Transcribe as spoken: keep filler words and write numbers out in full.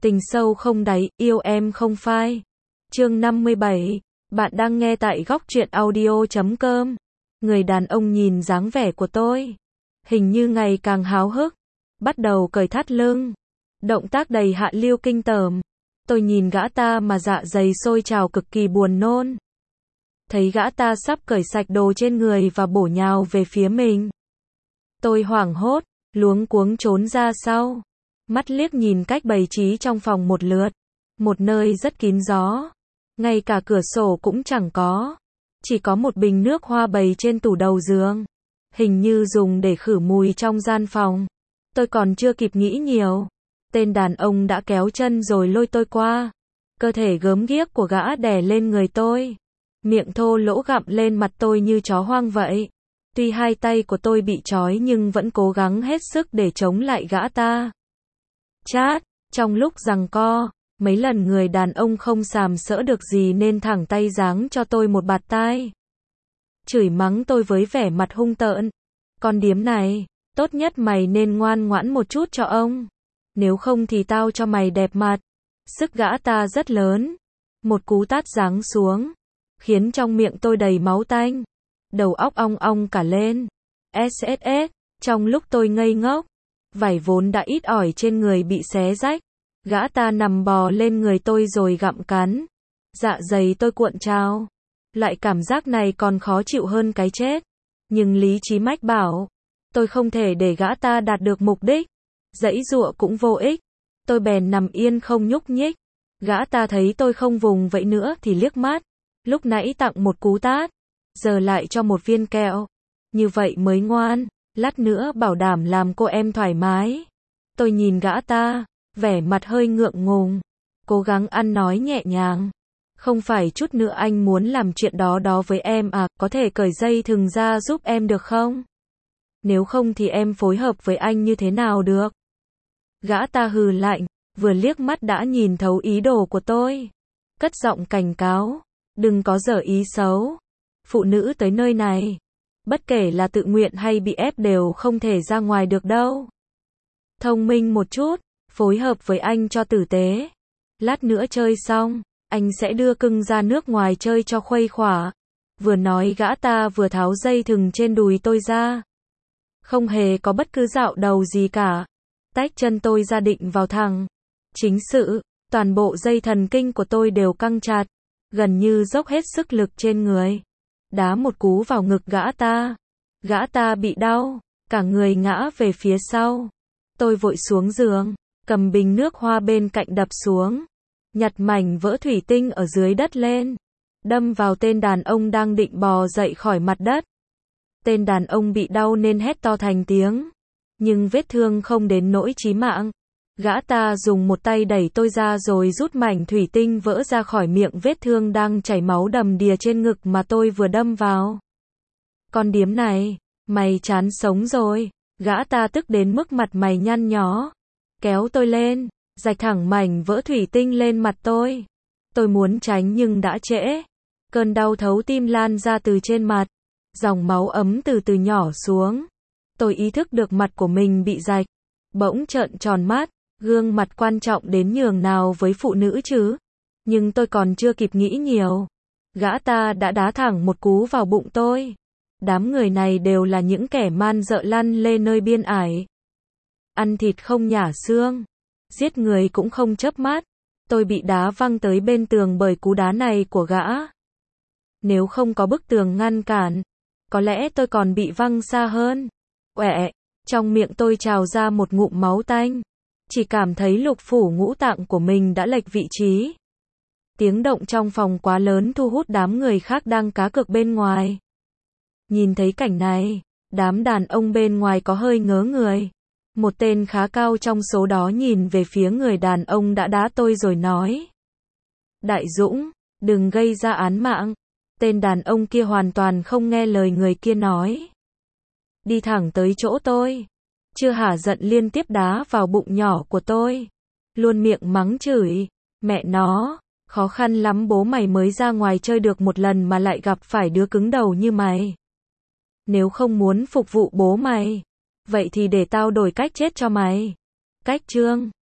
Tình sâu không đáy, yêu em không phai. Chương năm mươi bảy. Bạn đang nghe tại góc truyện audio chấm com. Người đàn ông nhìn dáng vẻ của tôi, hình như ngày càng háo hức, bắt đầu cởi thắt lưng. Động tác đầy hạ lưu kinh tởm. Tôi nhìn gã ta mà dạ dày sôi trào cực kỳ buồn nôn. Thấy gã ta sắp cởi sạch đồ trên người và bổ nhào về phía mình. Tôi hoảng hốt, luống cuống trốn ra sau. Mắt liếc nhìn cách bày trí trong phòng một lượt. Một nơi rất kín gió. Ngay cả cửa sổ cũng chẳng có. Chỉ có một bình nước hoa bày trên tủ đầu giường. Hình như dùng để khử mùi trong gian phòng. Tôi còn chưa kịp nghĩ nhiều. Tên đàn ông đã kéo chân rồi lôi tôi qua. Cơ thể gớm ghiếc của gã đè lên người tôi. Miệng thô lỗ gặm lên mặt tôi như chó hoang vậy. Tuy hai tay của tôi bị trói nhưng vẫn cố gắng hết sức để chống lại gã ta. Chát, trong lúc giằng co, mấy lần người đàn ông không sàm sỡ được gì nên thẳng tay giáng cho tôi một bạt tai. Chửi mắng tôi với vẻ mặt hung tợn. Con điếm này, tốt nhất mày nên ngoan ngoãn một chút cho ông. Nếu không thì tao cho mày đẹp mặt. Sức gã ta rất lớn. Một cú tát giáng xuống, khiến trong miệng tôi đầy máu tanh. Đầu óc ong ong cả lên. ét ét ét, trong lúc tôi ngây ngốc, vải vốn đã ít ỏi trên người bị xé rách. Gã ta nằm bò lên người tôi rồi gặm cắn. Dạ dày tôi cuộn trào. Loại cảm giác này còn khó chịu hơn cái chết. Nhưng lý trí mách bảo, tôi không thể để gã ta đạt được mục đích. Giãy giụa cũng vô ích. Tôi bèn nằm yên không nhúc nhích. Gã ta thấy tôi không vùng vẫy nữa thì liếc mắt. Lúc nãy tặng một cú tát, giờ lại cho một viên kẹo. Như vậy mới ngoan. Lát nữa bảo đảm làm cô em thoải mái. Tôi nhìn gã ta, vẻ mặt hơi ngượng ngùng. Cố gắng ăn nói nhẹ nhàng. Không phải chút nữa anh muốn làm chuyện đó đó với em à, có thể cởi dây thừng ra giúp em được không? Nếu không thì em phối hợp với anh như thế nào được? Gã ta hừ lạnh, vừa liếc mắt đã nhìn thấu ý đồ của tôi. Cất giọng cảnh cáo, đừng có dở ý xấu. Phụ nữ tới nơi này, bất kể là tự nguyện hay bị ép đều không thể ra ngoài được đâu. Thông minh một chút, phối hợp với anh cho tử tế. Lát nữa chơi xong, anh sẽ đưa cưng ra nước ngoài chơi cho khuây khỏa. Vừa nói gã ta vừa tháo dây thừng trên đùi tôi ra. Không hề có bất cứ dạo đầu gì cả. Tách chân tôi ra định vào thẳng. Chính sự, toàn bộ dây thần kinh của tôi đều căng chặt. Gần như dốc hết sức lực trên người. Đá một cú vào ngực gã ta. Gã ta bị đau, cả người ngã về phía sau. Tôi vội xuống giường, cầm bình nước hoa bên cạnh đập xuống. Nhặt mảnh vỡ thủy tinh ở dưới đất lên. Đâm vào tên đàn ông đang định bò dậy khỏi mặt đất. Tên đàn ông bị đau nên hét to thành tiếng. Nhưng vết thương không đến nỗi chí mạng. Gã ta dùng một tay đẩy tôi ra rồi rút mảnh thủy tinh vỡ ra khỏi miệng vết thương đang chảy máu đầm đìa trên ngực mà tôi vừa đâm vào. Con điếm này, mày chán sống rồi. Gã ta tức đến mức mặt mày nhăn nhó. Kéo tôi lên, rạch thẳng mảnh vỡ thủy tinh lên mặt tôi. Tôi muốn tránh nhưng đã trễ. Cơn đau thấu tim lan ra từ trên mặt. Dòng máu ấm từ từ nhỏ xuống. Tôi ý thức được mặt của mình bị rạch. Bỗng trợn tròn mắt. Gương mặt quan trọng đến nhường nào với phụ nữ chứ. Nhưng tôi còn chưa kịp nghĩ nhiều. Gã ta đã đá thẳng một cú vào bụng tôi. Đám người này đều là những kẻ man dợ lăn lê nơi biên ải. Ăn thịt không nhả xương. Giết người cũng không chớp mắt. Tôi bị đá văng tới bên tường bởi cú đá này của gã. Nếu không có bức tường ngăn cản, có lẽ tôi còn bị văng xa hơn. Quẹ, trong miệng tôi trào ra một ngụm máu tanh. Chỉ cảm thấy lục phủ ngũ tạng của mình đã lệch vị trí. Tiếng động trong phòng quá lớn thu hút đám người khác đang cá cược bên ngoài. Nhìn thấy cảnh này, đám đàn ông bên ngoài có hơi ngớ người. Một tên khá cao trong số đó nhìn về phía người đàn ông đã đá tôi rồi nói. Đại Dũng, đừng gây ra án mạng. Tên đàn ông kia hoàn toàn không nghe lời người kia nói. Đi thẳng tới chỗ tôi. Chưa hả giận liên tiếp đá vào bụng nhỏ của tôi. Luôn miệng mắng chửi. Mẹ nó, khó khăn lắm bố mày mới ra ngoài chơi được một lần mà lại gặp phải đứa cứng đầu như mày. Nếu không muốn phục vụ bố mày, vậy thì để tao đổi cách chết cho mày. Cách chương